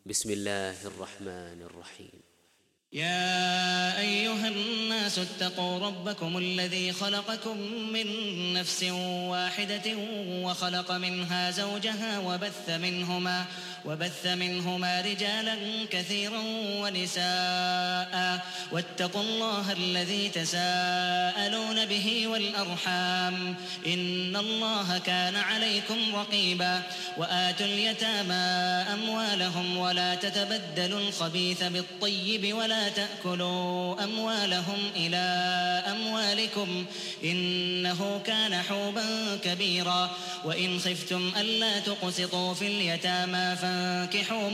بسم الله الرحمن الرحيم. يا أيها الناس اتقوا ربكم الذي خلقكم من نفس واحدة وخلق منها زوجها وبث منهما رجالا كثيرا ونساء واتقوا الله الذي تساءلون به والأرحام إن الله كان عليكم رقيبا. وآتوا اليتامى أموالهم ولا تتبدلوا الخبيث بالطيب ولا تأكلوا أموالهم إلى أموالكم إنه كان حوبا كبيرا. وإن خفتم ألا تقسطوا في اليتامى فانكحوا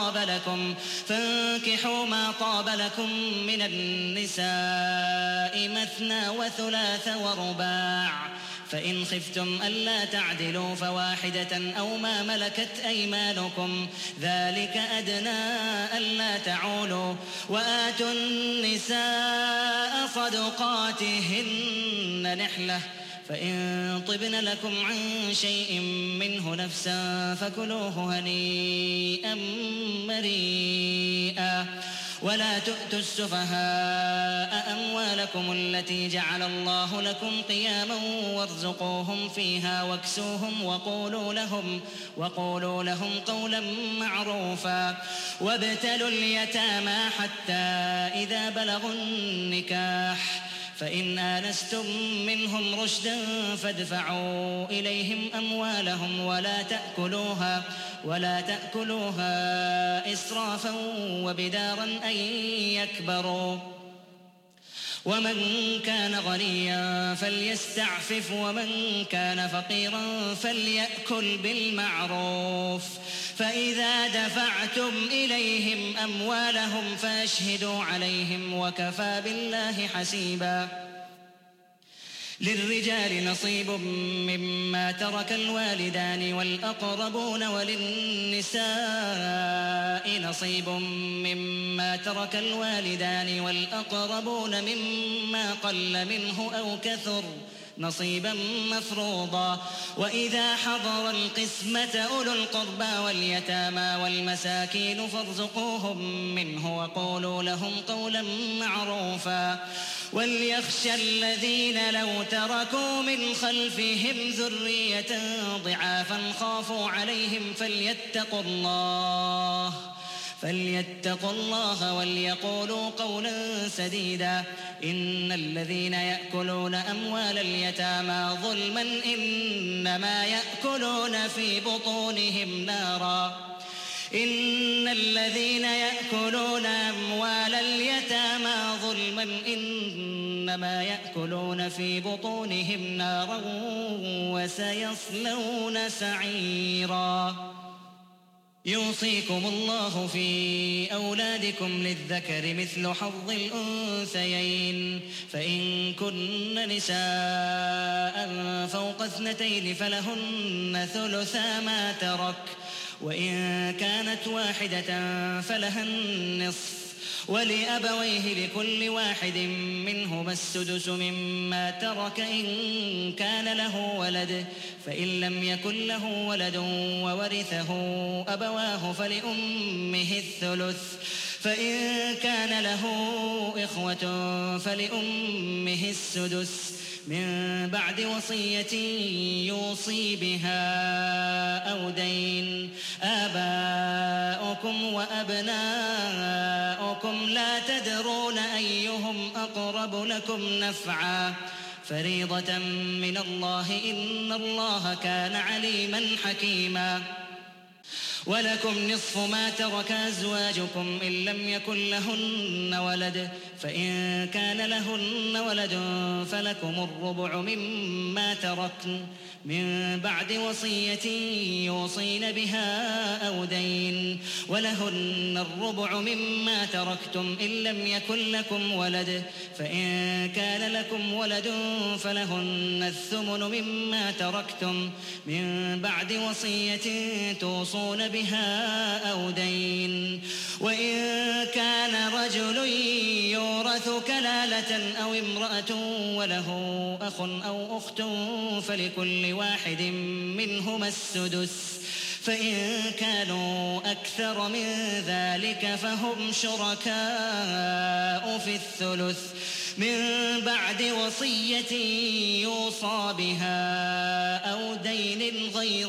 ما طاب لكم من النساء مثنى وثلاث ورباع، فإن خفتم ألا تعدلوا فواحدة أو ما ملكت أيمانكم ذلك أدنى ألا تعولوا. وآتوا النساء صدقاتهن نحلة، فإن طبن لكم عن شيء منه نفسا فكلوه هنيئا مريئا. ولا تؤتوا السفهاء أموالكم التي جعل الله لكم قياما وارزقوهم فيها واكسوهم وقولوا لهم قولا معروفا. وابتلوا اليتامى حتى إذا بلغوا النكاح فإن آنستم منهم رشدا فادفعوا إليهم أموالهم ولا تأكلوها إسرافا وبدارا أن يكبروا. ومن كان غنيا فليستعفف ومن كان فقيرا فليأكل بالمعروف. فإذا دفعتم إليهم أموالهم فأشهدوا عليهم وكفى بالله حسيبا. للرجال نصيب مما ترك الوالدان والأقربون وللنساء نصيب مما ترك الوالدان والأقربون مما قل منه أو كثر نصيبا مفروضا. وإذا حضر القسمة أولو القربى واليتامى والمساكين فارزقوهم منه وقولوا لهم قولا معروفا. وليخشى الذين لو تركوا من خلفهم ذرية ضعافا خافوا عليهم فليتقوا الله وليقولوا قولا سديدا. إن الذين يأكلون أموال اليتامى ظلما إنما يأكلون في بطونهم نارا. إن الذين يأكلون أموال اليتامى ظلما إنما يأكلون في بطونهم نارا وسيصلون سعيرا. يوصيكم الله في أولادكم للذكر مثل حظ الأنثيين، فإن كن نساء فوق 2 فلهن ثلثا ما ترك، وإن كانت واحدة فلها النصف، ولأبويه لكل واحد منهما السدس مما ترك إن كان له ولد، فإن لم يكن له ولد وورثه أبواه فلأمه الثلث، فإن كان له إخوة فلأمه السدس من بعد وصية يوصي بها أو دين. آباؤكم وأبناؤكم لا تدرون أيهم أقرب لكم نفعا، فريضة من الله إن الله كان عليما حكيما. ولكم نصف ما ترك أزواجكم إن لم يكن لهن ولد، فإن كان لهن ولد فلكم الربع مما تركن من بعد وصية يوصين بها أو دين، ولهن الربع مما تركتم إن لم يكن لكم ولد، فإن كان لكم ولد فلهن الثمن مما تركتم من بعد وصية توصون بها أو دين. وإن كان رجل يورث كلالة أو امرأة وله أخ أو أخت فلكل واحد منهما السدس، فإن كانوا أكثر من ذلك فهم شركاء في الثلث من بعد وصية يوصى بها أو دين غير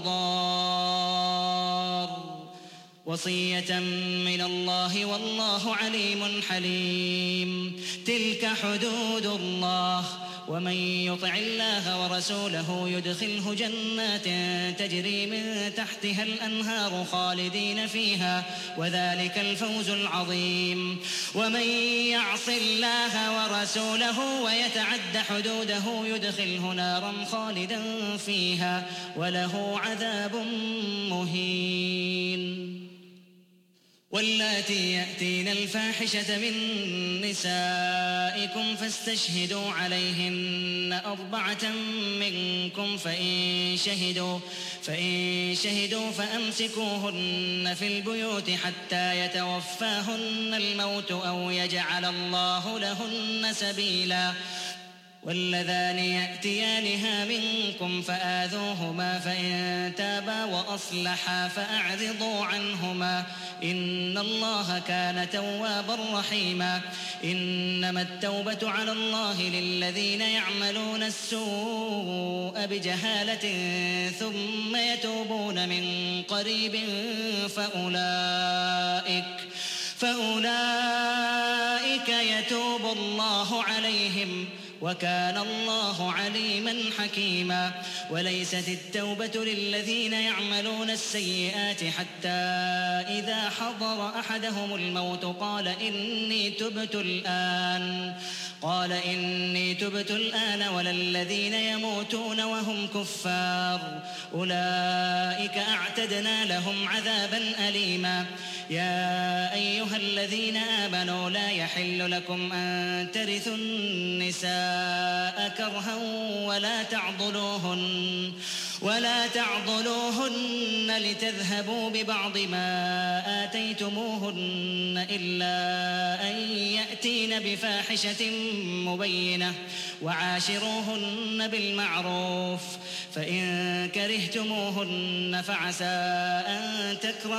مضار وصية من الله والله عليم حليم. تلك حدود الله ومن يطع الله ورسوله يدخله جنات تجري من تحتها الأنهار خالدين فيها وذلك الفوز العظيم. ومن يعص الله ورسوله ويتعد حدوده يدخله نارا خالدا فيها وله عذاب مهين. واللاتي يأتين الفاحشة من نسائكم فاستشهدوا عليهن 4 منكم فإن شهدوا فأمسكوهن في البيوت حتى يتوفاهن الموت أو يجعل الله لهن سبيلا. واللذان يأتيانها منكم فآذوهما فإن تابا وأصلحا فأعرضوا عنهما إن الله كان توابا رحيما. إنما التوبة على الله للذين يعملون السوء بجهالة ثم يتوبون من قريب فأولئك يتوب الله عليهم وكان الله عليما حكيما. وليست التوبة للذين يعملون السيئات حتى إذا حضر أحدهم الموت قال إني تبت الآن ولا الذين يموتون وهم كفار أولئك أعتدنا لهم عذابا أليما. يا أيها الذين آمنوا لا يحل لكم أن ترثوا النساء كرها ولا تعضلوهن لتذهبوا ببعض ما آتيتموهن إلا أن يأتين بفاحشة مبينة وعاشروهن بالمعروف. فإن كرهتموهن فعسى أن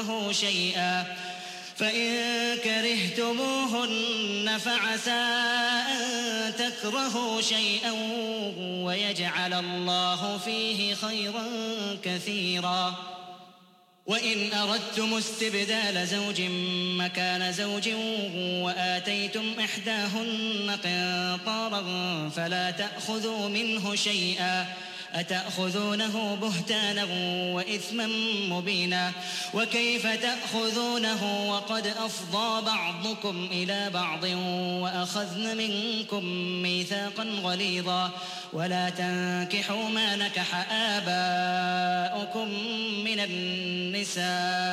تكرهوا شيئا ويجعل الله فيه خيرا كثيرا. وإن أردتم استبدال زوج مكان زوج وآتيتم إحداهن قنطارا فلا تأخذوا منه شيئا أتأخذونه بهتانا وإثما مبينا. وكيف تأخذونه وقد أفضى بعضكم إلى بعض وأخذن منكم ميثاقا غليظا. ولا تنكحوا ما نكح آباؤكم من النساء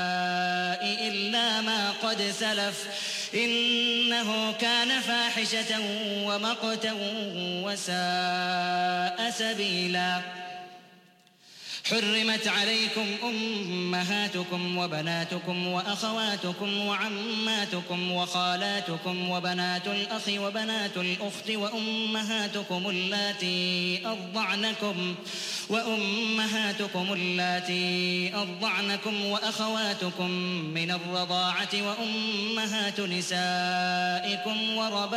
إلا ما قد سلف إنه كان فاحشة ومقتا وساء سبيلا. حرمت عليكم أمهاتكم وبناتكم وأخواتكم وعماتكم وخالاتكم وبنات الأخ وبنات الأخت وأمهاتكم اللاتي أرضعنكم وأخواتكم من الرضاعة وأمهات نسائكم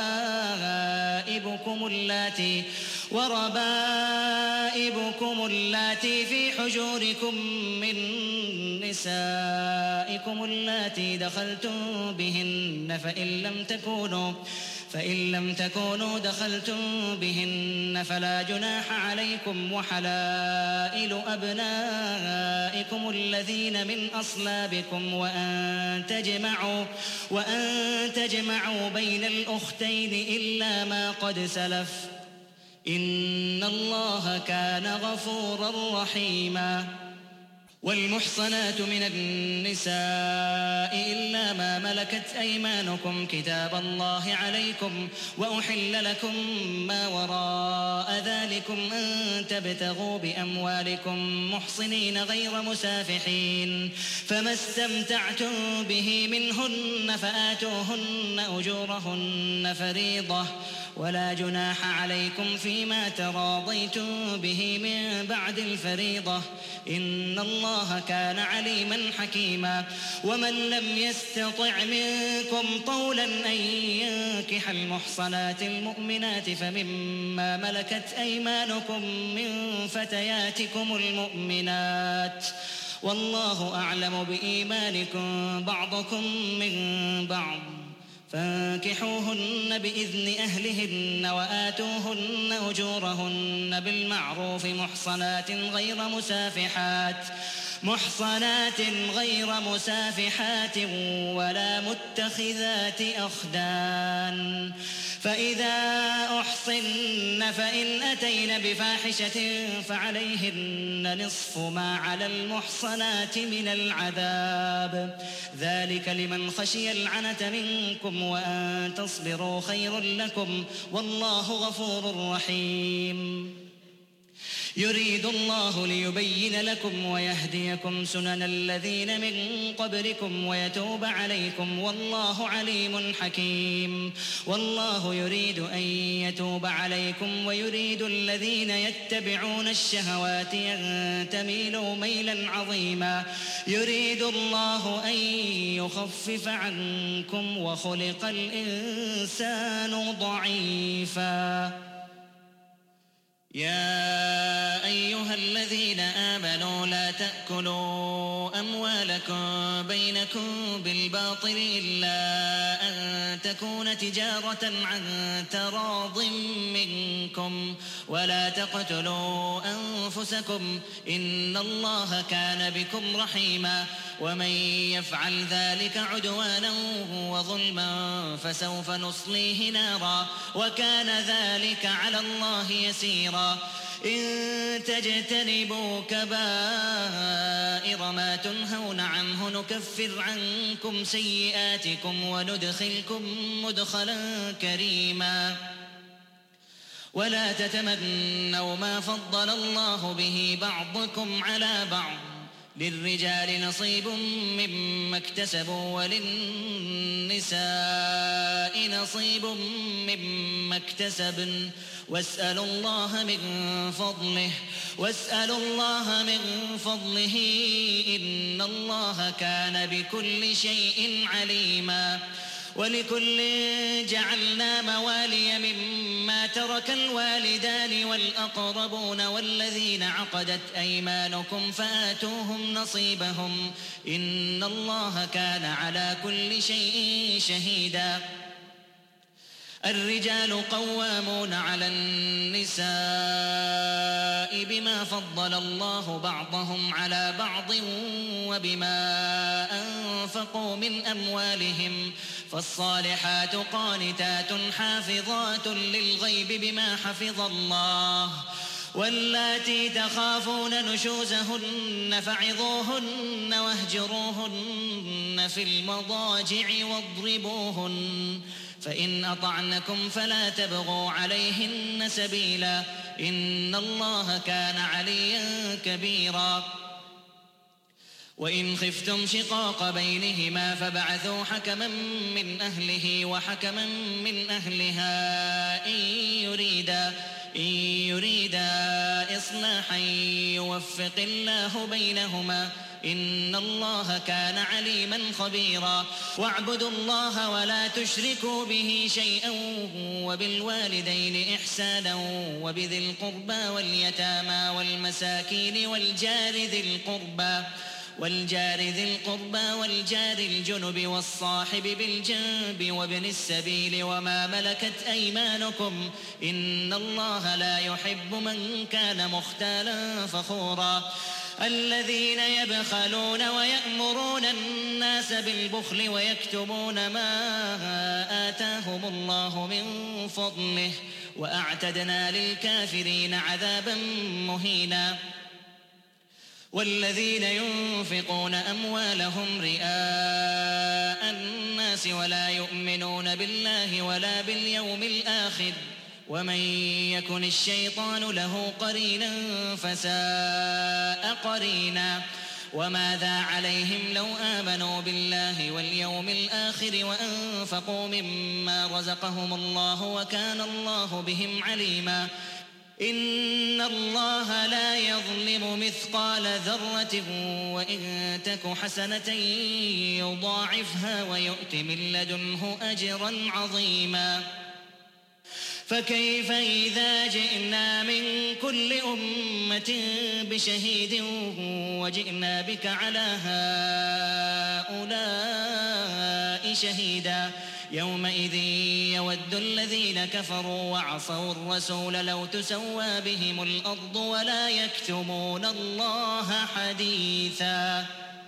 وربائبكم اللاتي في حجوركم من نسائكم اللاتي دخلتم بهن فإن لم تكونوا دخلتم بهن فلا جناح عليكم. وحلائل أبنائكم الذين من أصلابكم وأن تجمعوا بين الأختين إلا ما قد سلف إن الله كان غفورا رحيما. والمحصنات من النساء إلا ما ملكت أيمانكم كتاب الله عليكم وأحل لكم ما وراء ذلكم أن تبتغوا بأموالكم محصنين غير مسافحين. فما استمتعتم به منهن فآتوهن أجورهن فريضة ولا جناح عليكم فيما تراضيتم به من بعد الفريضة إن الله كان عليما حكيما ومن لم يستطع منكم طولا أن ينكح المحصنات المؤمنات فمما ملكت أيمانكم من فتياتكم المؤمنات والله أعلم بإيمانكم بعضكم من بعض فانكحوهن بإذن أهلهن وآتوهن أجورهن بالمعروف محصنات غير مسافحات ولا متخذات أخدان فإذا أحصن فإن أتين بفاحشة فعليهن نصف ما على المحصنات من العذاب ذلك لمن خشي العنة منكم وأن تصبروا خير لكم والله غفور رحيم يريد الله ليبين لكم ويهديكم سنن الذين من قبلكم ويتوب عليكم والله عليم حكيم والله يريد أن يتوب عليكم ويريد الذين يتبعون الشهوات أن تميلوا ميلا عظيما يريد الله أن يخفف عنكم وخلق الإنسان ضعيفا يا أيها الذين آمنوا لا تأكلوا أموالكم بينكم بالباطل إلا أن تكون تجارة عن تراض منكم ولا تقتلوا أنفسكم إن الله كان بكم رحيما ومن يفعل ذلك عدوانا وظلما فسوف نصليه نارا وكان ذلك على الله يسيرا إن تجتنبوا كبائر ما تنهون عنه نكفر عنكم سيئاتكم وندخلكم مدخلا كريما ولا تتمنوا ما فضل الله به بعضكم على بعض للرجال نصيب مما اكتسبوا وللنساء نصيب مما اكتسبن واسألوا الله من فضله إن الله كان بكل شيء عليما ولكل جعلنا موالي مما ترك الوالدان والأقربون والذين عقدت أيمانكم فآتوهم نصيبهم إن الله كان على كل شيء شهيدا الرجال قوامون على النساء بما فضل الله بعضهم على بعض وبما أنفقوا من أموالهم فالصالحات قانتات حافظات للغيب بما حفظ الله واللاتي تخافون نشوزهن فعظوهن واهجروهن في المضاجع واضربوهن فإن أطعنكم فلا تبغوا عليهن سبيلا إن الله كان عليا كبيرا وإن خفتم شقاق بينهما فبعثوا حكما من أهله وحكما من أهلها إن يريدا إصلاحا يوفق الله بينهما إن الله كان عليما خبيرا واعبدوا الله ولا تشركوا به شيئا وبالوالدين إحسانا وبذي القربى واليتامى والمساكين والجار ذي القربى والجار الجنب والصاحب بالجنب وابن السبيل وما ملكت أيمانكم إن الله لا يحب من كان مختالا فخورا الذين يبخلون ويأمرون الناس بالبخل ويكتمون ما آتاهم الله من فضله وأعتدنا للكافرين عذابا مهينا والذين ينفقون أموالهم رئاء الناس ولا يؤمنون بالله ولا باليوم الآخر ومن يكن الشيطان له قرينا فساء قرينا وماذا عليهم لو آمنوا بالله واليوم الآخر وأنفقوا مما رزقهم الله وكان الله بهم عليما إن الله لا يظلم مثقال ذرة وإن تك حسنة يضاعفها ويؤت من لدنه أجرا عظيما فكيف إذا جئنا من كل أمة بشهيد وجئنا بك على هؤلاء شهيدا يومئذ يود الذين كفروا وعصوا الرسول لو تسوى بهم الأرض ولا يكتمون الله حديثا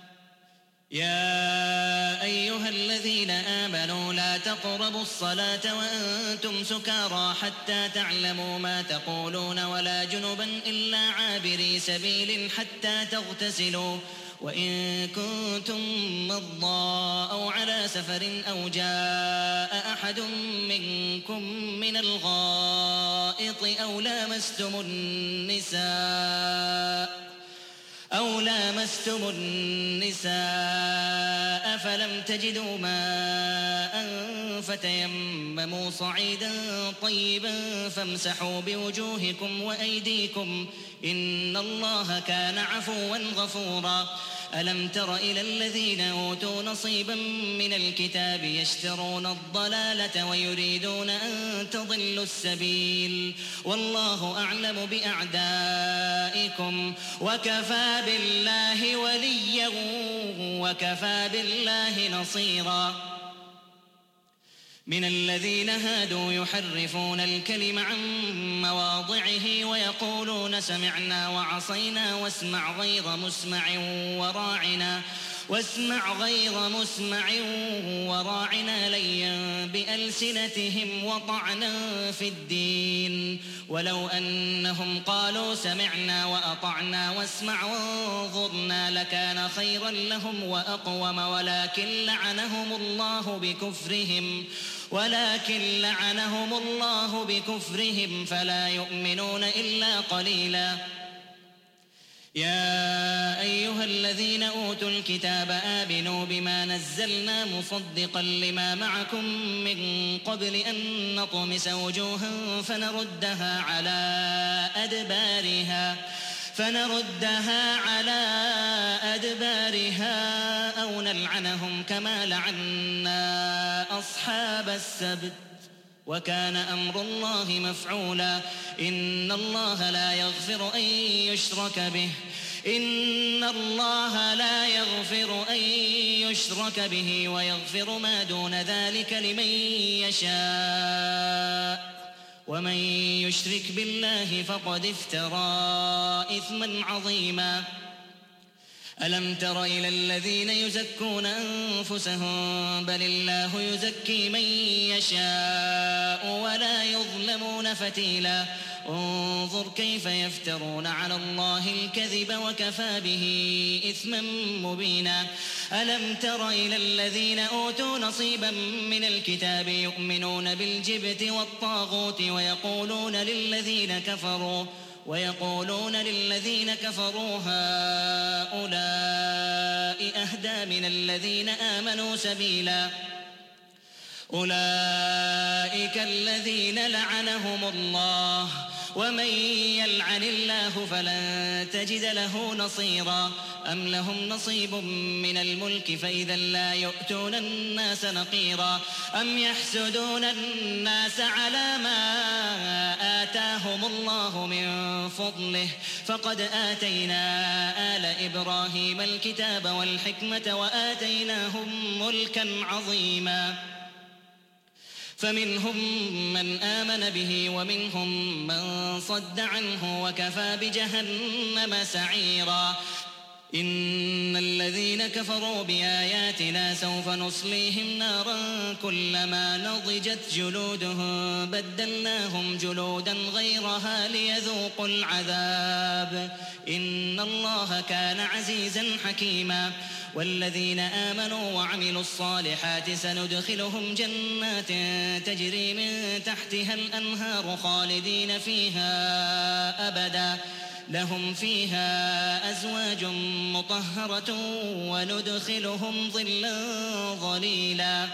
يا أيها الذين آمنوا لا تقربوا الصلاة وأنتم سكارى حتى تعلموا ما تقولون ولا جنبا إلا عابري سبيل حتى تغتسلوا وإن كنتم مرضى أو على سفر أو جاء أحد منكم من الغائط أو لامستم النساء فلم تجدوا ماء فتيمموا صعيدا طيبا فامسحوا بوجوهكم وأيديكم إن الله كان عفوا غفورا ألم تر إلى الذين أوتوا نصيبا من الكتاب يشترون الضلالة ويريدون أن تضلوا السبيل والله أعلم بأعدائكم وكفى بالله وليا وكفى بالله نصيرا من الذين هادوا يحرفون الكلم عن مواضعه ويقولون سمعنا وعصينا واسمع غير مسمع وراعنا ليا بألسنتهم وطعنا في الدين ولو أنهم قالوا سمعنا وأطعنا واسمع وانظرنا لكان خيرا لهم وأقوم ولكن لعنهم الله بكفرهم فلا يؤمنون إلا قليلا يا أيها الذين أوتوا الكتاب آمنوا بما نزلنا مصدقا لما معكم من قبل أن نطمس وجوها فنردها على أدبارها أو نلعنهم كما لعنا أصحاب السبت وكان أمر الله مفعولا إن الله لا يغفر أن يشرك به ويغفر ما دون ذلك لمن يشاء ومن يشرك بالله فقد افترى إثما عظيما ألم تر إلى الذين يزكون أنفسهم بل الله يزكي من يشاء ولا يظلمون فتيلا انظر كيف يفترون على الله الكذب وكفى به إثما مبينا ألم تر إلى الذين أوتوا نصيبا من الكتاب يؤمنون بالجبت والطاغوت ويقولون للذين كفروا هؤلاء أهدى من الذين آمنوا سبيلا أولئك الذين لعنهم الله ومن يلعن الله فلن تجد له نصيرا أم لهم نصيب من الملك فإذا لا يؤتون الناس نقيرا أم يحسدون الناس على ما آتاهم الله من فضله فقد آتينا آل إبراهيم الكتاب والحكمة وآتيناهم ملكا عظيما فمنهم من آمن به ومنهم من صد عنه وكفى بجهنم سعيرا إن الذين كفروا بآياتنا سوف نصليهم نارا كلما نضجت جلودهم بدلناهم جلودا غيرها ليذوقوا العذاب إن الله كان عزيزا حكيما والذين آمنوا وعملوا الصالحات سندخلهم جنات تجري من تحتها الأنهار خالدين فيها أبدا لهم فيها أزواج مطهرة وندخلهم ظلا ظليلا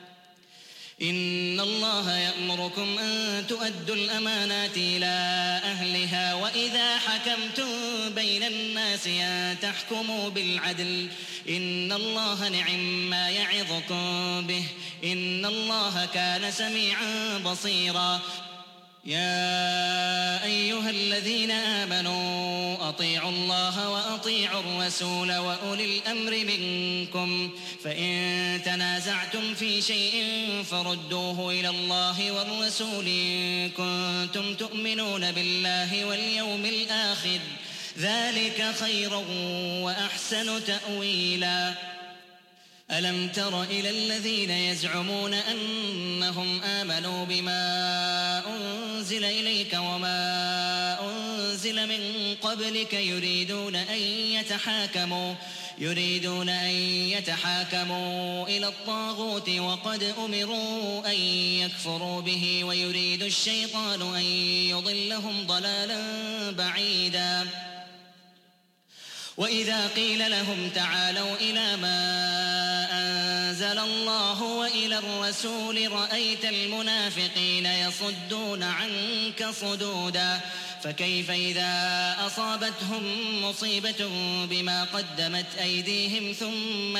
إن الله يأمركم أن تؤدوا الأمانات إلى أهلها وإذا حكمتم بين الناس أن تحكموا بالعدل إن الله نعم ما يعظكم به إن الله كان سميعا بصيرا يا أيها الذين آمنوا أطيعوا الله وأطيعوا الرسول وأولي الأمر منكم فإن تنازعتم في شيء فردوه إلى الله والرسول إن كنتم تؤمنون بالله واليوم الآخر ذلك خير وأحسن تأويلا ألم تر إلى الذين يزعمون أنهم آمنوا بما أنزل إليك وما أنزل من قبلك يريدون أن يتحاكموا إلى الطاغوت وقد أمروا أن يكفروا به ويريد الشيطان أن يضلهم ضلالا بعيدا وإذا قيل لهم تعالوا إلى ما أنزل الله وإلى الرسول رأيت المنافقين يصدون عنك صدودا فكيف إذا أصابتهم مصيبة بما قدمت أيديهم ثم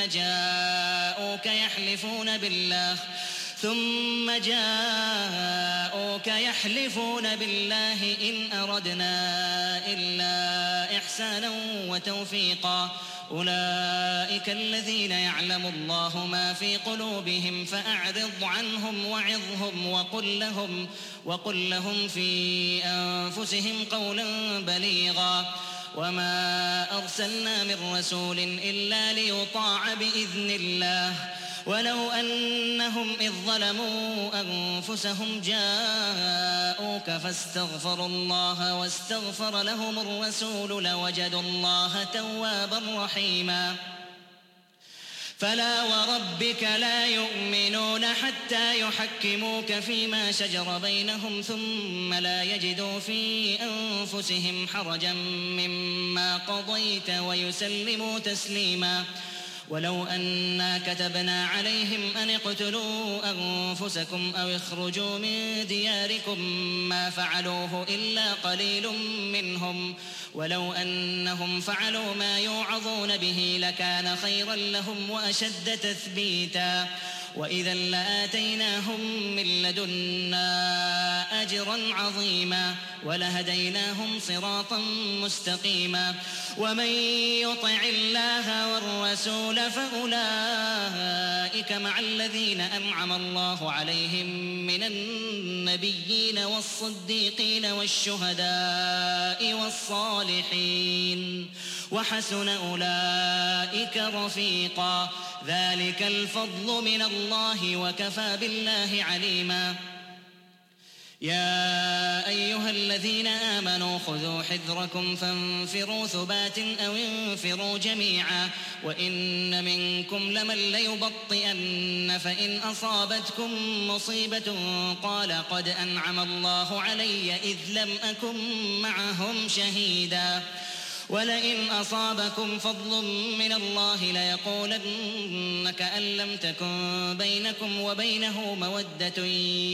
جاءوك يحلفون بالله إن أردنا إلا إحسانا وتوفيقا أولئك الذين يعلم الله ما في قلوبهم فأعرض عنهم وعظهم وقل لهم في أنفسهم قولا بليغا وما أرسلنا من رسول إلا ليطاع بإذن الله ولو أنهم إذ ظلموا أنفسهم جاءوك فاستغفروا الله واستغفر لهم الرسول لوجدوا الله توابا رحيما فلا وربك لا يؤمنون حتى يحكموك فيما شجر بينهم ثم لا يجدوا في أنفسهم حرجا مما قضيت ويسلموا تسليما ولو أنا كتبنا عليهم أن اقتلوا أنفسكم أو اخرجوا من دياركم ما فعلوه إلا قليل منهم ولو أنهم فعلوا ما يوعظون به لكان خيرا لهم وأشد تثبيتا وإذا لآتيناهم من لدنا أجرا عظيما ولهديناهم صراطا مستقيما ومن يطع الله والرسول فأولئك مع الذين أنعم الله عليهم من النبيين والصديقين والشهداء والصالحين وحسن أولئك رفيقا ذلك الفضل من الله وكفى بالله عليما يا أيها الذين آمنوا خذوا حذركم فانفروا ثبات أو انفروا جميعا وإن منكم لمن ليبطئن فإن أصابتكم مصيبة قال قد أنعم الله علي إذ لم أكن معهم شهيدا ولئن أصابكم فضل من الله ليقولن كأن لم تكن بينكم وبينه مودة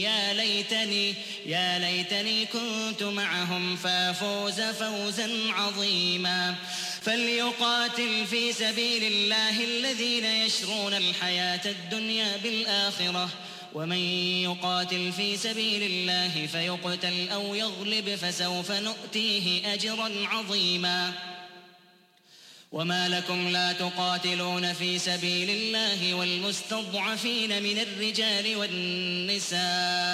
يا ليتني كنت معهم فافوز فوزا عظيما فليقاتل في سبيل الله الذين يشرون الحياة الدنيا بالآخرة ومن يقاتل في سبيل الله فيقتل أو يغلب فسوف نؤتيه أجرا عظيما وما لكم لا تقاتلون في سبيل الله والمستضعفين من الرجال والنساء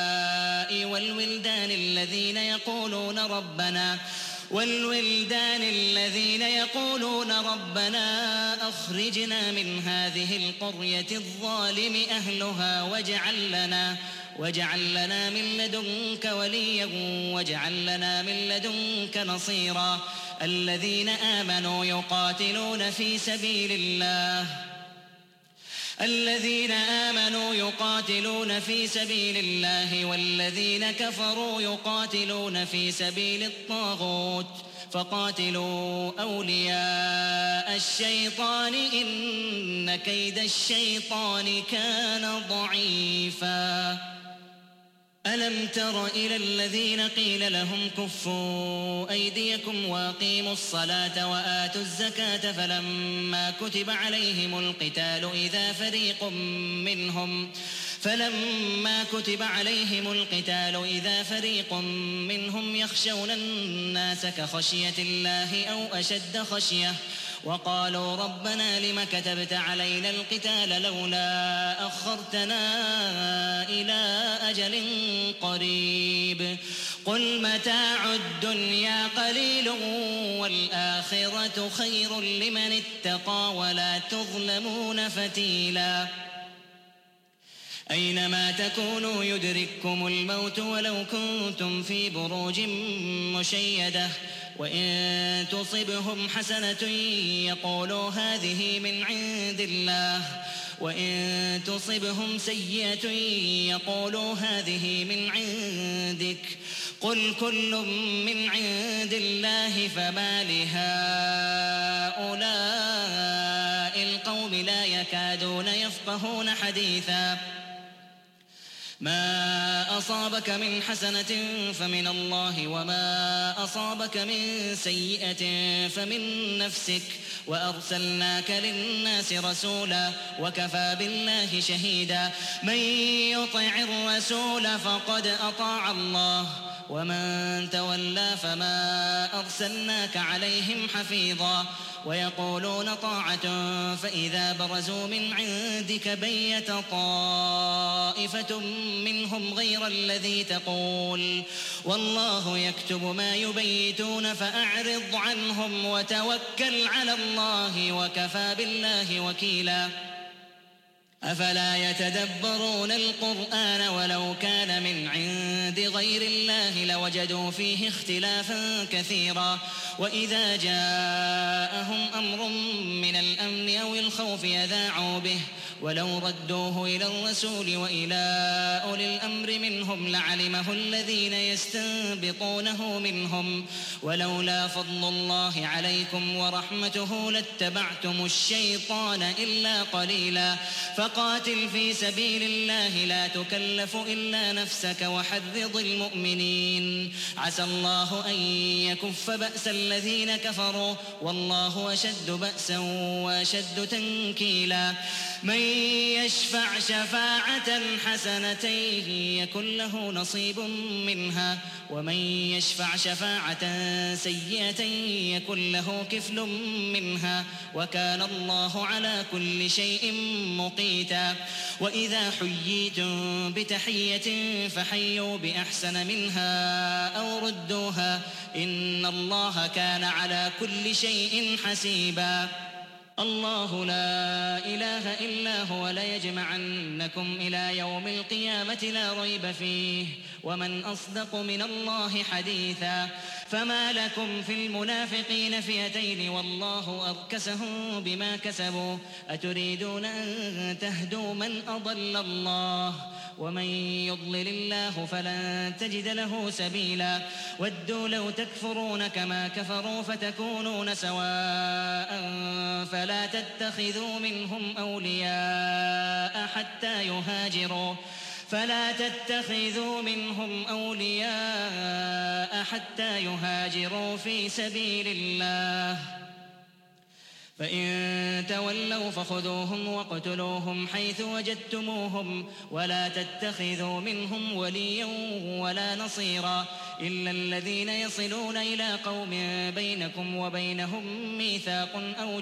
والولدان الذين يقولون ربنا أخرجنا من هذه القرية الظالم أهلها واجعل لنا من لدنك وليا واجعل لنا من لدنك نصيرا الذين آمنوا يقاتلون في سبيل الله والذين كفروا يقاتلون في سبيل الطاغوت فقاتلوا أولياء الشيطان إن كيد الشيطان كان ضعيفا ألم تر إلى الذين قيل لهم كفوا أيديكم وأقيموا الصلاة وآتوا الزكاة فلما كتب عليهم القتال إذا فريق منهم يخشون الناس كخشية الله أو أشد خشية وقالوا ربنا لم كتبت علينا القتال لولا أخرتنا إلى أجل قريب قل متاع الدنيا قليل والآخرة خير لمن اتقى ولا تظلمون فتيلا أينما تكونوا يدرككم الموت ولو كنتم في بروج مشيدة وإن تصبهم حسنة يقولوا هذه من عند الله وإن تصبهم سيئة يقولوا هذه من عندك قل كل من عند الله فما لهؤلاء القوم لا يكادون يفقهون حديثا ما أصابك من حسنة فمن الله وما أصابك من سيئة فمن نفسك وأرسلناك للناس رسولا وكفى بالله شهيدا من يطع الرسول فقد أطاع الله ومن تولى فما أرسلناك عليهم حفيظا ويقولون طاعة فإذا برزوا من عندك بيت طائفة منهم غير الذي تقول والله يكتب ما يبيتون فأعرض عنهم وتوكل على الله وكفى بالله وكيلا أفلا يتدبرون القرآن ولو كان من عند غير الله لوجدوا فيه اختلافا كثيرا وإذا جاءهم أمر من الأمن أو الخوف يذاعوا به ولو ردوه إلى الرسول وإلى أولي الأمر منهم لعلمه الذين يستنبطونه منهم ولولا فضل الله عليكم ورحمته لاتبعتم الشيطان إلا قليلا فقاتل في سبيل الله لا تكلف إلا نفسك وحرض المؤمنين عسى الله أن يكف بأس الذين كفروا والله أشد بأسا وأشد تنكيلا من يشفع شفاعة حسنة يكن له نصيب منها ومن يشفع شفاعة سيئة يكن له كفل منها وكان الله على كل شيء مقيتا وإذا حييتم بتحية فحيوا بأحسن منها أو ردوها إن الله كان على كل شيء حسيبا الله لا إله إلا هو ليجمعنكم إلى يوم القيامة لا ريب فيه ومن أصدق من الله حديثا فما لكم في المنافقين فئتين والله أركسهم بما كسبوا أتريدون أن تهدوا من أضل الله ومن يضلل الله فلن تجد له سبيلا ودوا لو تكفرون كما كفروا فتكونون سواء فلا تتخذوا منهم أولياء حتى يهاجروا في سبيل الله فإن تولوا فخذوهم واقتلوهم حيث وجدتموهم ولا تتخذوا منهم وليا ولا نصيرا إلا الذين يصلون إلى قوم بينكم وبينهم ميثاق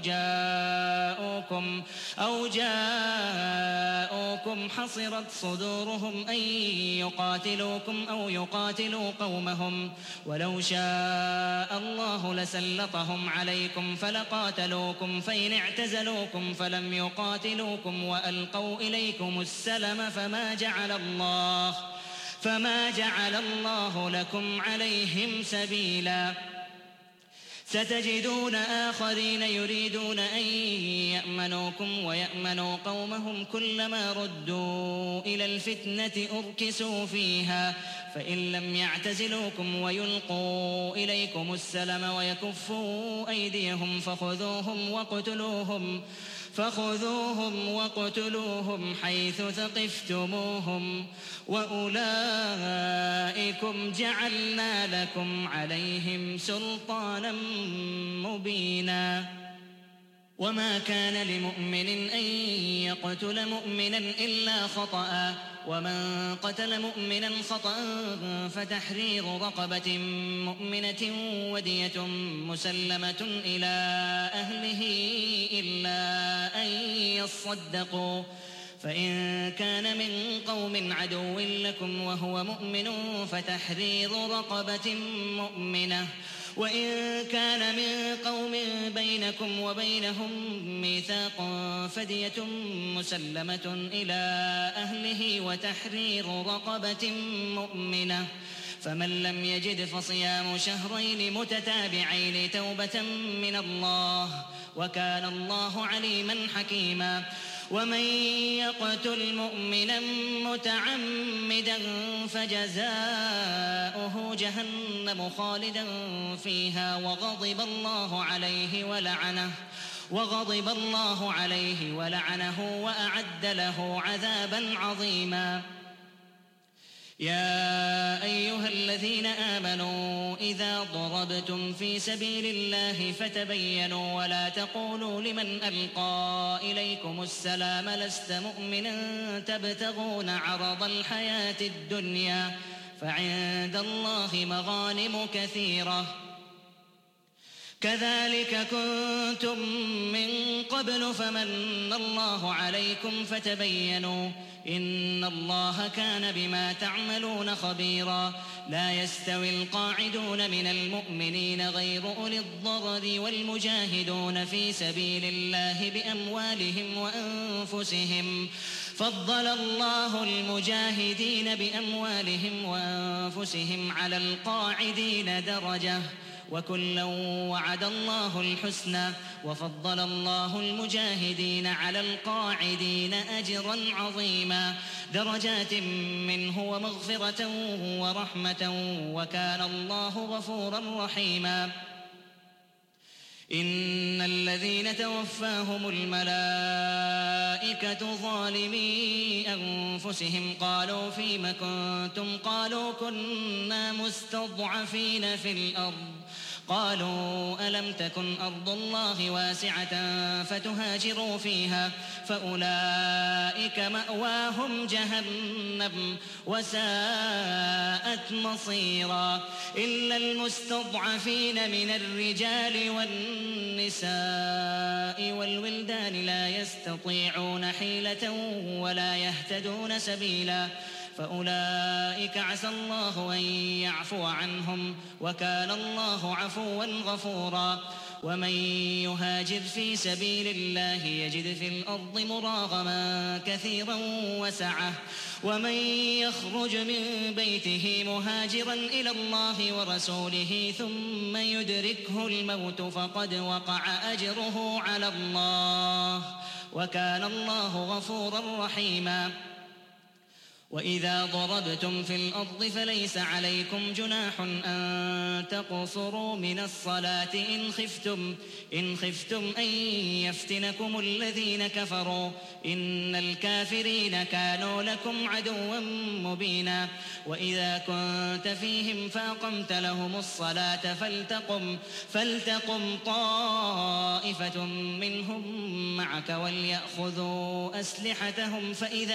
أو جاءوكم حصرت صدورهم أن يقاتلوكم أو يقاتلوا قومهم ولو شاء الله لسلطهم عليكم فلقاتلوكم فإن اعتزلوكم فلم يقاتلوكم وألقوا إليكم السلم فما جعل الله لكم عليهم سبيلا ستجدون آخرين يريدون أن يأمنوكم ويأمنوا قومهم كلما ردوا إلى الفتنة أركسوا فيها فإن لم يعتزلوكم ويلقوا إليكم السلم ويكفوا أيديهم فخذوهم وقتلوهم حيث ثقفتموهم وأولئكم جعلنا لكم عليهم سلطانا مبينا وما كان لمؤمن أن يقتل مؤمنا إلا خطأ ومن قتل مؤمنا خطأ فتحرير رقبة مؤمنة ودية مسلمة إلى أهله إلا أن يصدقوا فإن كان من قوم عدو لكم وهو مؤمن فتحرير رقبة مؤمنة وإن كان من قوم بينكم وبينهم ميثاق فدية مسلمة إلى أهله وتحرير رقبة مؤمنة فمن لم يجد فصيام شهرين متتابعين توبة من الله وكان الله عليما حكيما ومن يقتل مؤمنا متعمدا فجزاؤه جهنم خالدا فيها وغضب الله عليه ولعنه وأعد له عذابا عظيما يا أيها الذين آمنوا إذا ضربتم في سبيل الله فتبينوا ولا تقولوا لمن ألقى إليكم السلام لست مؤمنا تبتغون عرض الحياة الدنيا فعند الله مغانم كثيرة كذلك كنتم من قبل فمن الله عليكم فتبينوا إن الله كان بما تعملون خبيرا لا يستوي القاعدون من المؤمنين غير أولي الضرر والمجاهدون في سبيل الله بأموالهم وأنفسهم فضل الله المجاهدين بأموالهم وأنفسهم على القاعدين درجة وكلا وعد الله الحسنى وفضل الله المجاهدين على القاعدين أجرا عظيما درجات منه ومغفرة ورحمة وكان الله غفورا رحيما إن الذين توفاهم الملائكة ظالمي أنفسهم قالوا فيم كنتم قالوا كنا مستضعفين في الأرض قالوا ألم تكن أرض الله واسعة فتهاجروا فيها فأولئك مأواهم جهنم وساءت مصيرا إلا المستضعفين من الرجال والنساء والولدان لا يستطيعون حيلة ولا يهتدون سبيلا فأولئك عسى الله أن يعفو عنهم وكان الله عفوا غفورا ومن يهاجر في سبيل الله يجد في الأرض مراغما كثيرا وسعة ومن يخرج من بيته مهاجرا إلى الله ورسوله ثم يدركه الموت فقد وقع أجره على الله وكان الله غفورا رحيما وإذا ضربتم في الأرض فليس عليكم جناح أن تقصروا من الصلاة إن خفتم أن يفتنكم الذين كفروا إن الكافرين كانوا لكم عدوا مبينا وإذا كنت فيهم فأقمت لهم الصلاة فلتقم طائفة منهم معك وليأخذوا أسلحتهم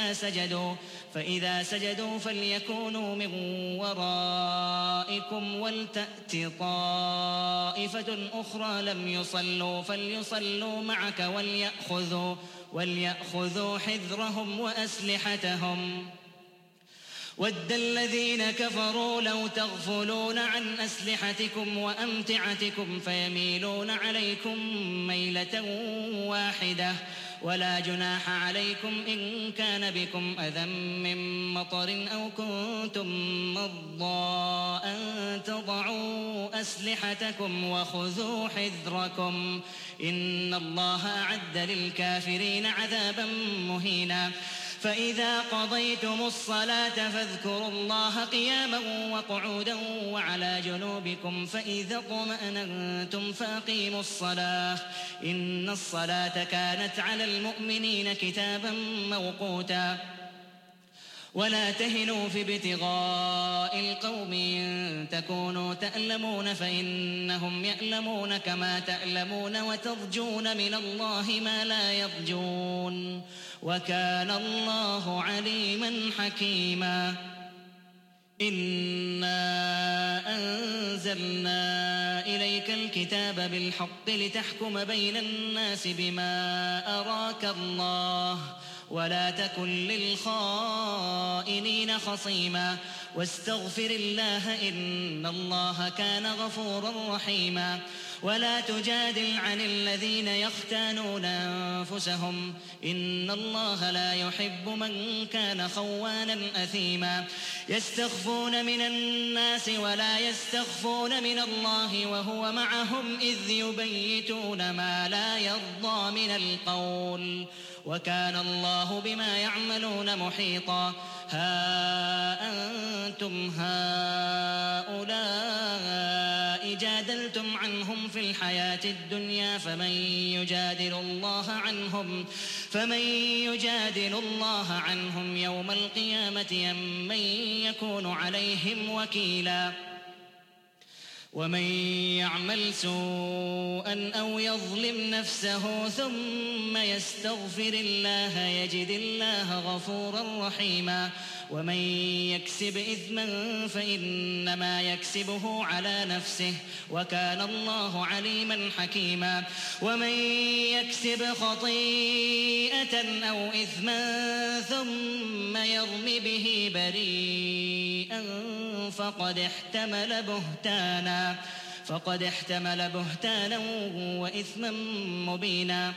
فإذا سجدوا فليكونوا من ورائكم ولتأت طائفة أخرى لم يصلوا فليصلوا معك وليأخذوا حذرهم وأسلحتهم ود الذين كفروا لو تغفلون عن أسلحتكم وأمتعتكم فيميلون عليكم ميلة واحدة ولا جناح عليكم إن كان بكم أذى من مطر أو كنتم مرضى أن تضعوا أسلحتكم وخذوا حذركم إن الله أعد للكافرين عذابا مهينا فإذا قضيتم الصلاة فاذكروا الله قياما وقعودا وعلى جنوبكم فإذا اطمأننتم فأقيموا الصلاة إن الصلاة كانت على المؤمنين كتابا موقوتا ولا تهنوا في ابتغاء القوم إن تكونوا تألمون فإنهم يألمون كما تألمون وترجون من الله ما لا يرجون وكان الله عليما حكيما إنا أنزلنا إليك الكتاب بالحق لتحكم بين الناس بما أراك الله ولا تكن للخائنين خصيما واستغفر الله إن الله كان غفورا رحيما ولا تجادل عن الذين يختانون أنفسهم إن الله لا يحب من كان خوانا أثيما يستخفون من الناس ولا يستخفون من الله وهو معهم إذ يبيتون ما لا يرضى من القول وكان الله بما يعملون محيطا ها أنتم هؤلاء جادلتم عنهم في الحياة الدنيا فمن يجادل الله عنهم يوم القيامة أم من يكون عليهم وكيلا ومن يعمل سوءا أو يظلم نفسه ثم يستغفر الله يجد الله غفورا رحيما ومن يكسب إثما فإنما يكسبه على نفسه وكان الله عليما حكيما ومن يكسب خطيئة أو إثما ثم يرم به بريئا فقد احتمل بهتانا وإثما مبينا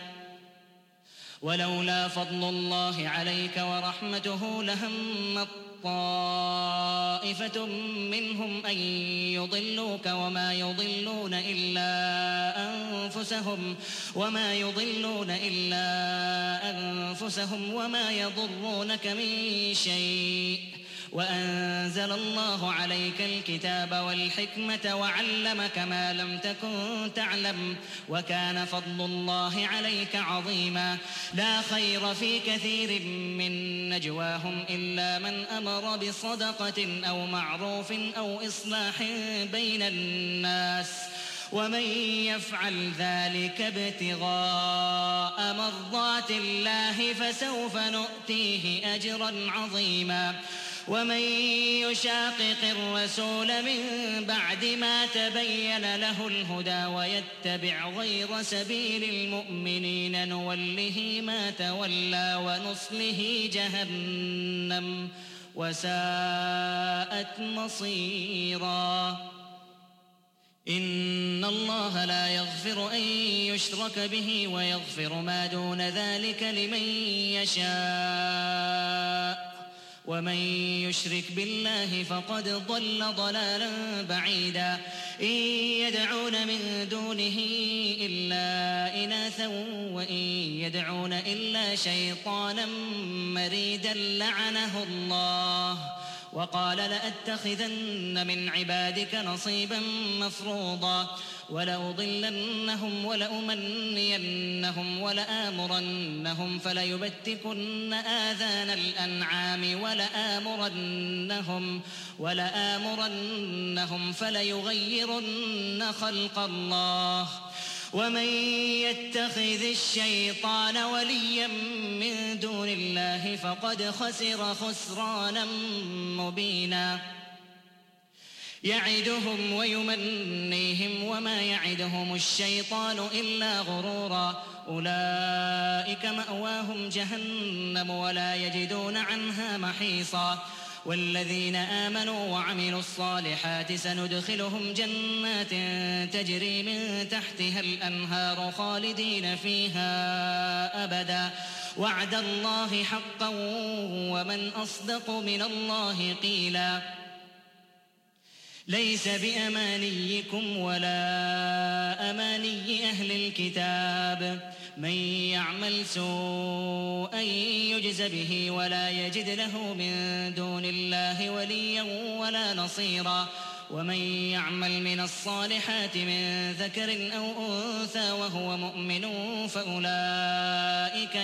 ولولا فضل الله عليك ورحمته لهم طائفة منهم أن يضلوك وما يضلون إلا أنفسهم وما يضرونك من شيء وأنزل الله عليك الكتاب والحكمة وعلمك ما لم تكن تعلم وكان فضل الله عليك عظيما لا خير في كثير من نجواهم إلا من أمر بصدقة أو معروف أو إصلاح بين الناس ومن يفعل ذلك ابتغاء مرضات الله فسوف نؤتيه أجرا عظيما ومن يشاقق الرسول من بعد ما تبين له الهدى ويتبع غير سبيل المؤمنين نوله ما تولى ونصله جهنم وساءت مصيرا إن الله لا يغفر أن يشرك به ويغفر ما دون ذلك لمن يشاء ومن يشرك بالله فقد ضل ضلالا بعيدا إن يدعون من دونه إلا إناثا وإن يدعون إلا شيطانا مريدا لعنه الله وقال لأتخذن من عبادك نصيبا مفروضا ولأضلنهم ولأمنينهم ولآمرنهم فليبتكن آذان الأنعام ولآمرنهم فليغيرن خلق الله ومن يتخذ الشيطان وليا من دون الله فقد خسر خسرانا مبينا يعدهم ويمنيهم وما يعدهم الشيطان إلا غرورا أولئك مأواهم جهنم ولا يجدون عنها محيصا والذين آمنوا وعملوا الصالحات سندخلهم جنات تجري من تحتها الأنهار خالدين فيها أبدا وعد الله حقا ومن أصدق من الله قيلا ليس بأمانيكم ولا أماني أهل الكتاب من يعمل سوءا يجز به ولا يجد له من دون الله وليا ولا نصيرا ومن يعمل من الصالحات من ذكر أو أنثى وهو مؤمن فأولئك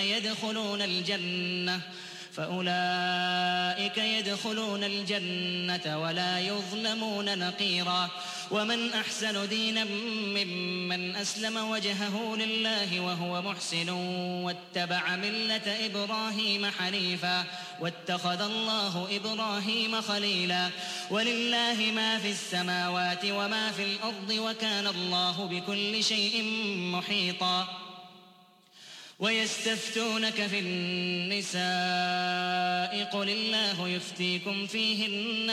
يدخلون الجنة ولا يظلمون نقيرا ومن أحسن دينا ممن أسلم وجهه لله وهو محسن واتبع ملة إبراهيم حنيفا واتخذ الله إبراهيم خليلا ولله ما في السماوات وما في الأرض وكان الله بكل شيء محيطا ويستفتونك في النساء قل الله يفتيكم فيهن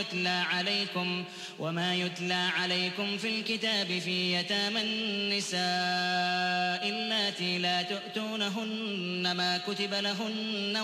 وما يتلى عليكم في الكتاب في يتامى النساء اللاتي لا تؤتونهن ما كتب لهن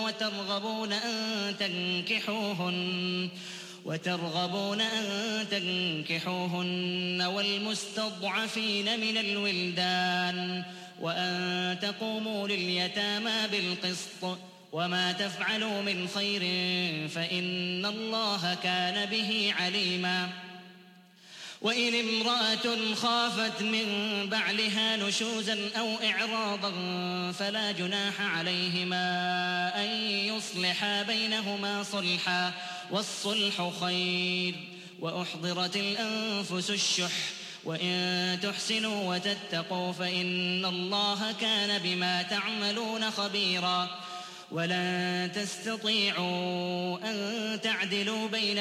وترغبون أن تنكحوهن والمستضعفين من الولدان وأن تقوموا لليتامى بالقسط وما تفعلوا من خير فإن الله كان به عليما وإن امرأة خافت من بعلها نشوزا أو إعراضا فلا جناح عليهما أن يصلحا بينهما صلحا والصلح خير وأحضرت الأنفس الشح وإن تحسنوا وتتقوا فإن الله كان بما تعملون خبيرا ولن تستطيعوا أن تعدلوا بين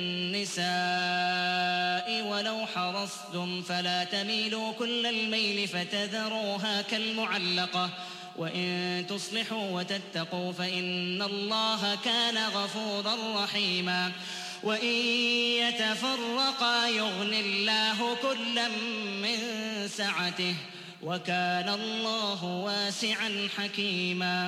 النساء ولو حرصتم فلا تميلوا كل الميل فتذروها كالمعلقة وإن تصلحوا وتتقوا فإن الله كان غفورا رحيما وإن يتفرقا يغن الله كلا من سعته وكان الله واسعا حكيما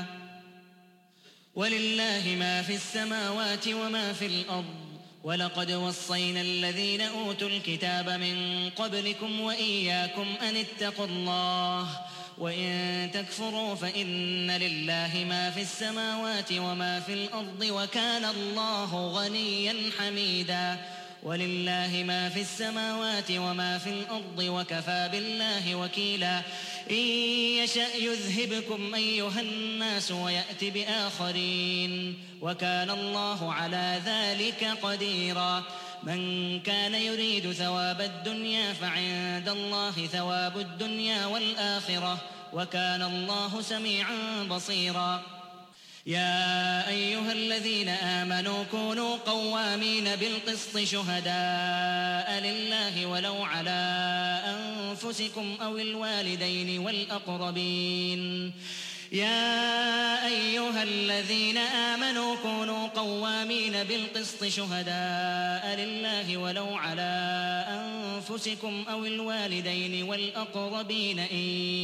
ولله ما في السماوات وما في الأرض ولقد وصينا الذين أوتوا الكتاب من قبلكم وإياكم أن اتقوا الله وإن تكفروا فإن لله ما في السماوات وما في الأرض وكان الله غنيا حميدا ولله ما في السماوات وما في الأرض وكفى بالله وكيلا إن يشأ يذهبكم أيها الناس ويأت بآخرين وكان الله على ذلك قديرا من كان يريد ثواب الدنيا فعند الله ثواب الدنيا والآخرة وكان الله سميعا بصيرا يا أيها الذين آمنوا كونوا قوامين بالقسط شهداء لله ولو على أنفسكم أو الوالدين والأقربين يا أيها الذين آمنوا كونوا قوامين بالقسط شهداء لله ولو على أنفسكم أو الوالدين والأقربين إن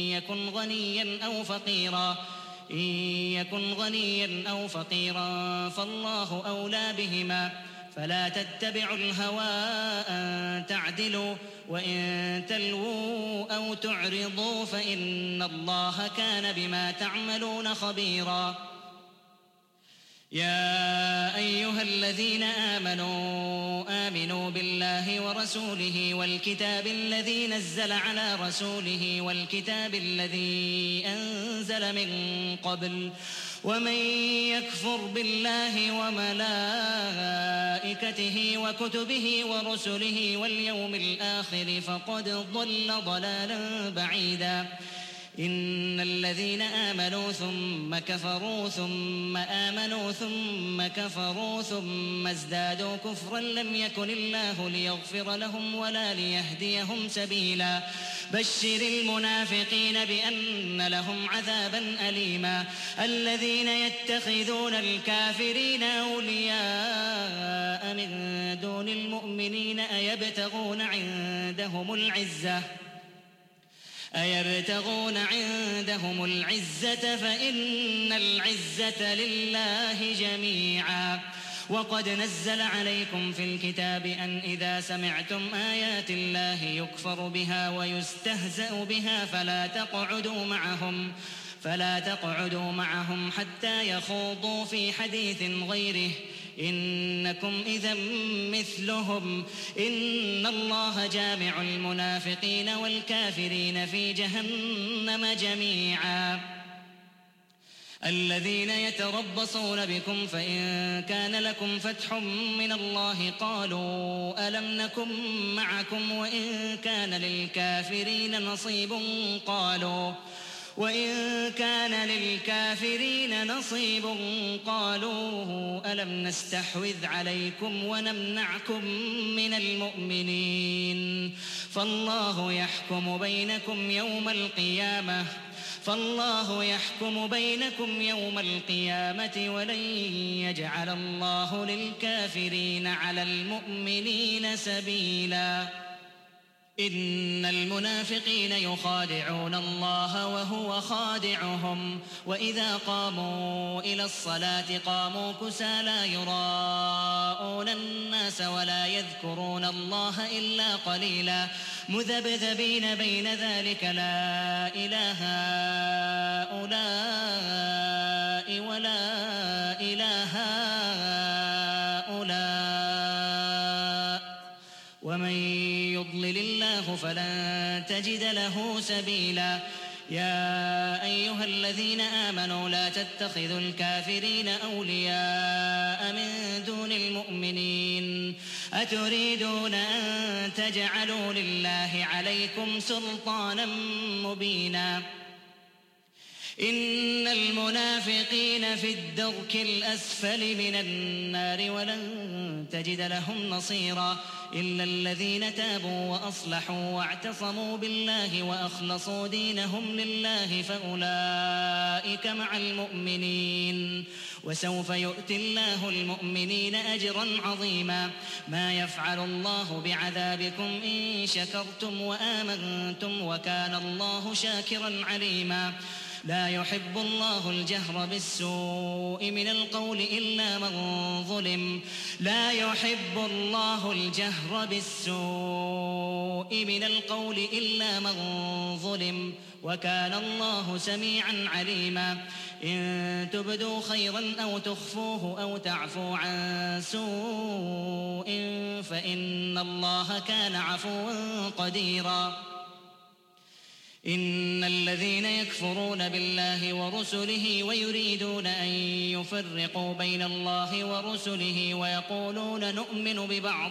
يكن غنيا أو فقيرا فالله أولى بهما فلا تتبعوا الهوى أن تعدلوا وإن تلووا أو تعرضوا فإن الله كان بما تعملون خبيرا يا أيها الذين آمنوا بالله ورسوله والكتاب الذي نزل على رسوله والكتاب الذي أنزل من قبل ومن يكفر بالله وملائكته وكتبه ورسله واليوم الآخر فقد ضل ضلالا بعيدا إن الذين آمنوا ثم كفروا ثم آمنوا ثم كفروا ثم ازدادوا كفرا لم يكن الله ليغفر لهم ولا ليهديهم سبيلا بشر المنافقين بأن لهم عذابا أليما الذين يتخذون الكافرين أولياء أيبتغون عندهم العزة فإن العزة لله جميعا. وقد نزل عليكم في الكتاب أن إذا سمعتم آيات الله يكفر بها ويستهزأ بها فلا تقعدوا معهم حتى يخوضوا في حديث غيره إنكم إذا مثلهم إن الله جامع المنافقين والكافرين في جهنم جميعا. الذين يتربصون بكم فإن كان لكم فتح من الله قالوا ألم نكن معكم وإن كان للكافرين نصيب قالوا ألم نستحوذ عليكم ونمنعكم من المؤمنين فالله يحكم بينكم يوم القيامة ولن يجعل الله للكافرين على المؤمنين سبيلا. إن المنافقين يخادعون الله وهو خادعهم وإذا قاموا إلى الصلاة قاموا كسالى يراءون الناس ولا يذكرون الله إلا قليلا مذبذبين بين ذلك لا إله هؤلاء ولا إله هؤلاء ومن يضلل الله فلن تجد له سبيلا. يا أيها الذين آمنوا لا تتخذوا الكافرين أولياء من دون المؤمنين أتريدون أن تجعلوا لله عليكم سلطانا مبينا. إن المنافقين في الدرك الأسفل من النار ولن تجد لهم نصيرا إلا الذين تابوا وأصلحوا واعتصموا بالله وأخلصوا دينهم لله فأولئك مع المؤمنين وسوف يؤتي الله المؤمنين أجرا عظيما. ما يفعل الله بعذابكم إن شكرتم وآمنتم وكان الله شاكرا عليما. لا يحب الله الجهر بالسوء من القول إلا من ظلم وكان الله سميعا عليما. إن تبدوا خيرا أو تخفوه أو تعفوا عن سوء فإن الله كان عفوا قديرا. إن الذين يكفرون بالله ورسله ويريدون أن يفرقوا بين الله ورسله ويقولون نؤمن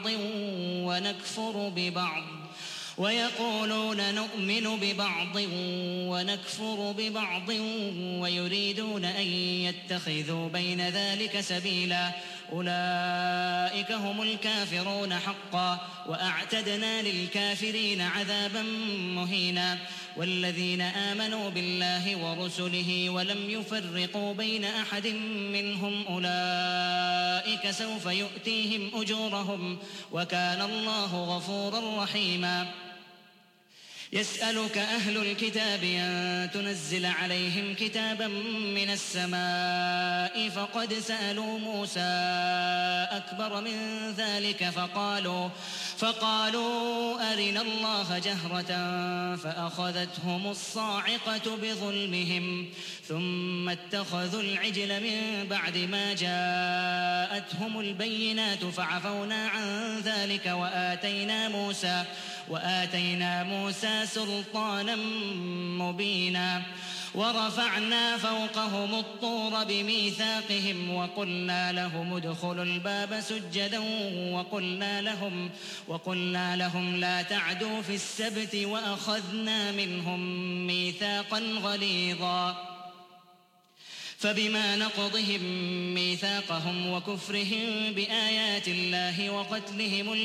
ببعض ونكفر ببعض ويريدون أن يتخذوا بين ذلك سبيلا أولئك هم الكافرون حقا وأعتدنا للكافرين عذابا مهينا. والذين آمنوا بالله ورسله ولم يفرقوا بين أحد منهم أولئك سوف يؤتيهم أجورهم وكان الله غفورا رحيما. يسألك أهل الكتاب أن تنزل عليهم كتابا من السماء فقد سألوا موسى أكبر من ذلك فقالوا أرنا الله جهرة فأخذتهم الصاعقة بظلمهم ثم اتخذوا العجل من بعد ما جاءتهم البينات فعفونا عن ذلك وآتينا موسى سلطانا مبينا. ورفعنا فوقهم الطور بميثاقهم وقلنا لهم ادخلوا الباب سجدا وقلنا لهم لا تعدوا في السبت وأخذنا منهم ميثاقا غليظا. فبما نقضهم ميثاقهم وكفرهم بآيات الله وقتلهم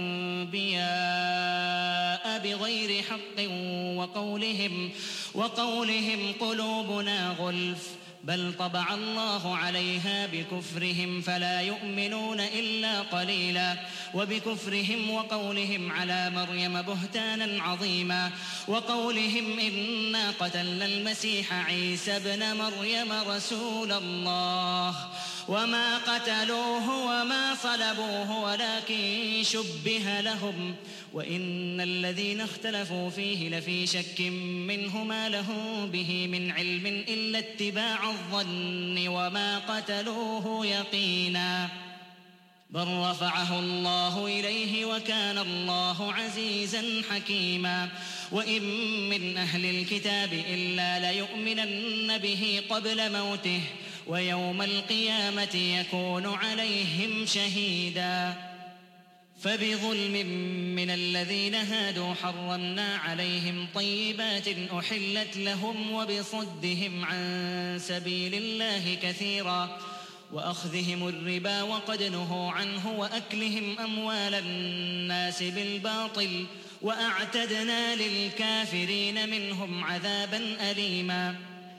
الأنبياء بغير حق وقولهم قلوبنا غلف بل طبع الله عليها بكفرهم فلا يؤمنون إلا قليلا وبكفرهم وقولهم على مريم بهتانا عظيما وقولهم إنا قتلنا المسيح عيسى ابن مريم رسول الله وما قتلوه وما صلبوه ولكن شبه لهم وإن الذين اختلفوا فيه لفي شك منه ما لهم به من علم إلا اتباع الظن وما قتلوه يقينا بل رفعه الله إليه وكان الله عزيزا حكيما وإن من أهل الكتاب إلا ليؤمنن به قبل موته ويوم القيامة يكون عليهم شهيدا فبظلم من الذين هادوا حرمنا عليهم طيبات أحلت لهم وبصدهم عن سبيل الله كثيرا وأخذهم الربا وقد نهوا عنه وأكلهم أموال الناس بالباطل وأعتدنا للكافرين منهم عذابا أليما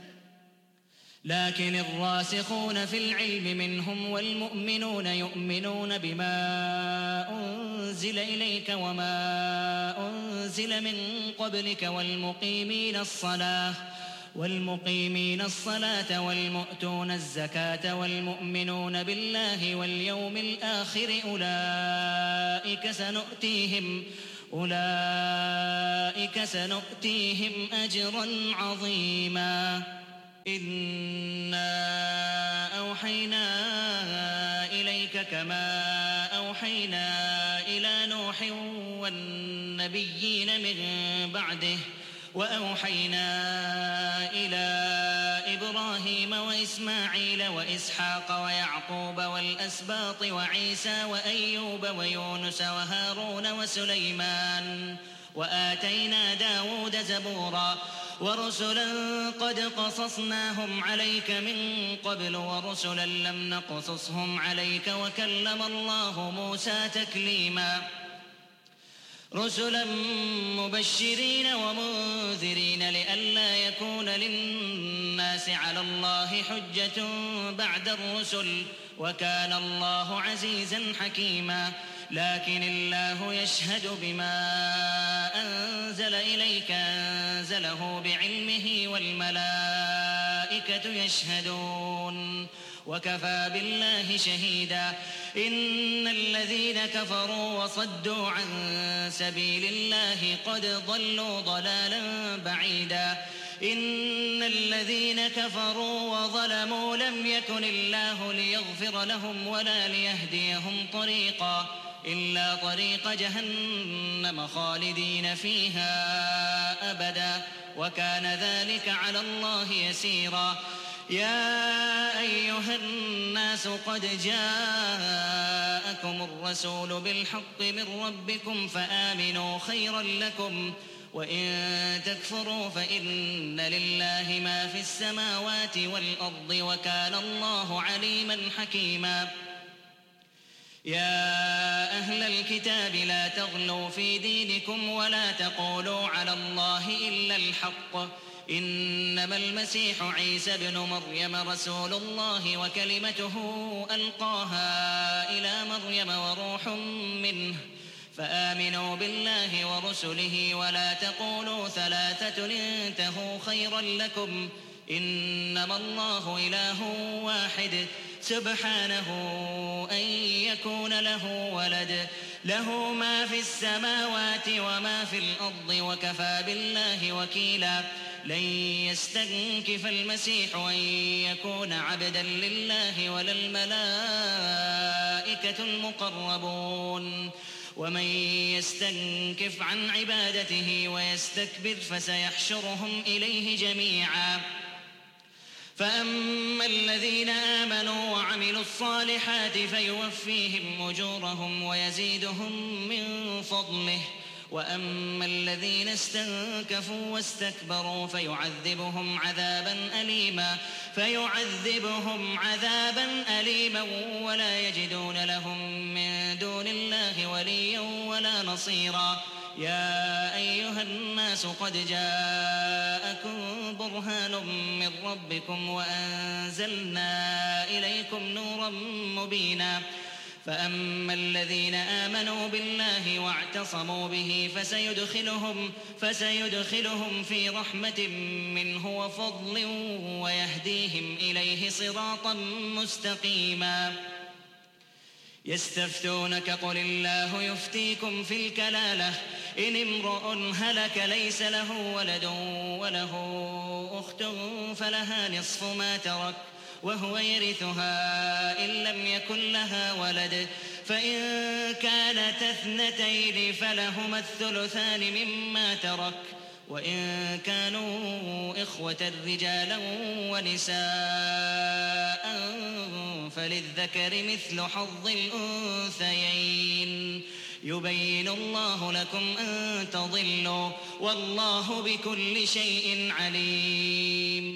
لكن الراسخون في العلم منهم والمؤمنون يؤمنون بما أنزل إليك وما أنزل من قبلك والمقيمين الصلاة والمؤتون الزكاة والمؤمنون بالله واليوم الآخر أولئك سنؤتيهم أجرا عظيما إنا أوحينا إليك كما أوحينا إلى نوح والنبيين من بعده وأوحينا إلى إبراهيم وإسماعيل وإسحاق ويعقوب والأسباط وعيسى وأيوب ويونس وهارون وسليمان وآتينا داود زبورا ورسلا قد قصصناهم عليك من قبل ورسلا لم نقصصهم عليك وكلم الله موسى تكليما رسلا مبشرين ومنذرين لئلا يكون للناس على الله حجة بعد الرسل وكان الله عزيزا حكيما لكن الله يشهد بما أنزل إليك أنزله بعلمه والملائكة يشهدون وكفى بالله شهيدا إن الذين كفروا وصدوا عن سبيل الله قد ضلوا ضلالا بعيدا إن الذين كفروا وظلموا لم يكن الله ليغفر لهم ولا ليهديهم طريقا إلا طريق جهنم خالدين فيها أبدا وكان ذلك على الله يسيرا يا أيها الناس قد جاءكم الرسول بالحق من ربكم فآمنوا خيرا لكم وإن تكفروا فإن لله ما في السماوات والأرض وكان الله عليما حكيما يا أهل الكتاب لا تغلوا في دينكم ولا تقولوا على الله إلا الحق إنما المسيح عيسى بن مريم رسول الله وكلمته ألقاها إلى مريم وروح منه فآمنوا بالله ورسله ولا تقولوا ثلاثة انتهوا خيرا لكم إنما الله إله واحد سبحانه أن يكون له ولد له ما في السماوات وما في الأرض وكفى بالله وكيلا لن يستنكف المسيح أن يكون عبدا لله ولا الملائكة المقربون ومن يستنكف عن عبادته ويستكبر فسيحشرهم إليه جميعا فأما الذين آمنوا وعملوا الصالحات فيوفيهم أجورهم ويزيدهم من فضله وأما الذين استنكفوا واستكبروا فيعذبهم عذابا أليما ولا يجدون لهم من دون الله وليا ولا نصيرا يا أيها الناس قد جاءكم برهان من ربكم وأنزلنا إليكم نورا مبينا فأما الذين آمنوا بالله واعتصموا به فسيدخلهم في رحمة منه وفضل ويهديهم إليه صراطا مستقيما يستفتونك قل الله يفتيكم في الكلالة إن امرؤ هلك ليس له ولد وله أخت فلها نصف ما ترك وهو يرثها إن لم يكن لها ولد فإن كانت اثنتين فلهما الثلثان مما ترك وإن كانوا إخوة رجالا ونساء فللذكر مثل حظ الأنثيين يبين الله لكم أن تضلوا والله بكل شيء عليم